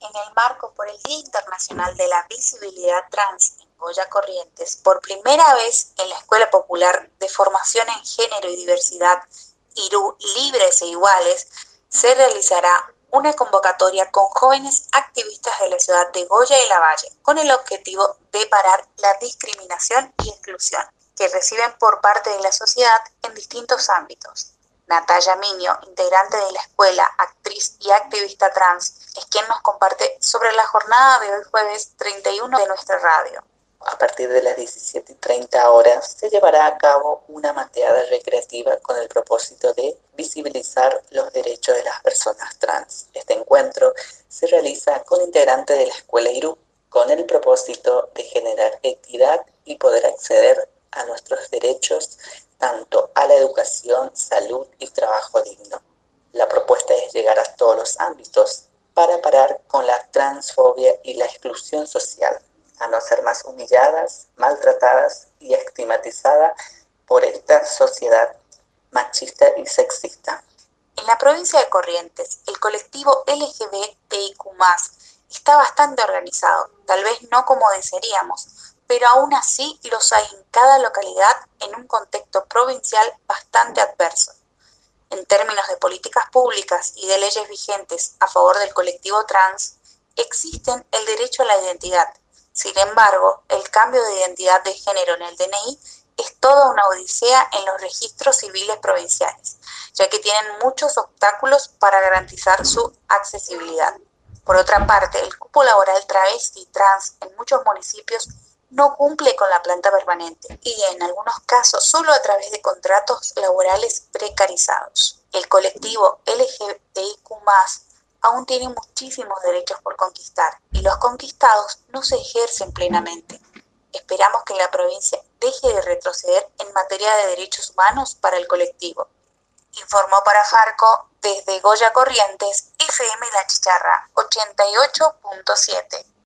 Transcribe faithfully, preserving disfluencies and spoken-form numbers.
en el marco por el Día Internacional de la Visibilidad Trans en Goya Corrientes, por primera vez en la Escuela Popular de Formación en Género y Diversidad I R U Libres e Iguales, se realizará una convocatoria con jóvenes activistas de la ciudad de Goya y Lavalle, con el objetivo de parar la discriminación y exclusión que reciben por parte de la sociedad en distintos ámbitos. Natalia Miño, integrante de la escuela, actriz y activista trans, es quien nos comparte sobre la jornada de hoy jueves treinta y uno de nuestra radio. A partir de las diecisiete y treinta horas se llevará a cabo una mateada recreativa con el propósito de visibilizar los derechos de las personas trans. Este encuentro se realiza con integrantes de la escuela I R U con el propósito de generar equidad y poder acceder a nuestros derechos tanto a la educación, salud y trabajo digno. La propuesta es llegar a todos los ámbitos para parar con la transfobia y la exclusión social, a no ser más humilladas, maltratadas y estigmatizadas por esta sociedad machista y sexista. En la provincia de Corrientes, el colectivo L G B T I Q más, está bastante organizado, tal vez no como desearíamos, pero aún así los hay en cada localidad en un contexto provincial bastante adverso. En términos de políticas públicas y de leyes vigentes a favor del colectivo trans, existen el derecho a la identidad. Sin embargo, el cambio de identidad de género en el D N I es toda una odisea en los registros civiles provinciales, ya que tienen muchos obstáculos para garantizar su accesibilidad. Por otra parte, el cupo laboral travesti y trans en muchos municipios no cumple con la planta permanente y en algunos casos solo a través de contratos laborales precarizados. El colectivo L G B T I Q más, aún tiene muchísimos derechos por conquistar y los conquistados no se ejercen plenamente. Esperamos que la provincia deje de retroceder en materia de derechos humanos para el colectivo. Informó para Farco desde Goya Corrientes, F M La Chicharra ochenta y ocho punto siete.